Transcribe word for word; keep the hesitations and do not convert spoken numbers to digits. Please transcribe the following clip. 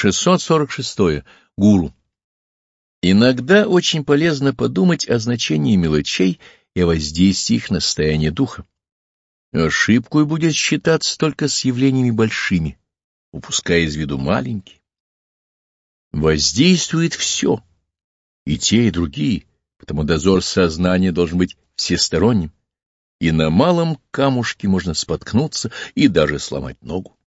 шестьсот сорок шесть. Гуру. Иногда очень полезно подумать о значении мелочей и о воздействии их на состояние духа. Ошибкой будет считаться только с явлениями большими, упуская из виду маленькие. Воздействует все, и те, и другие, потому дозор сознания должен быть всесторонним, и на малом камушке можно споткнуться и даже сломать ногу.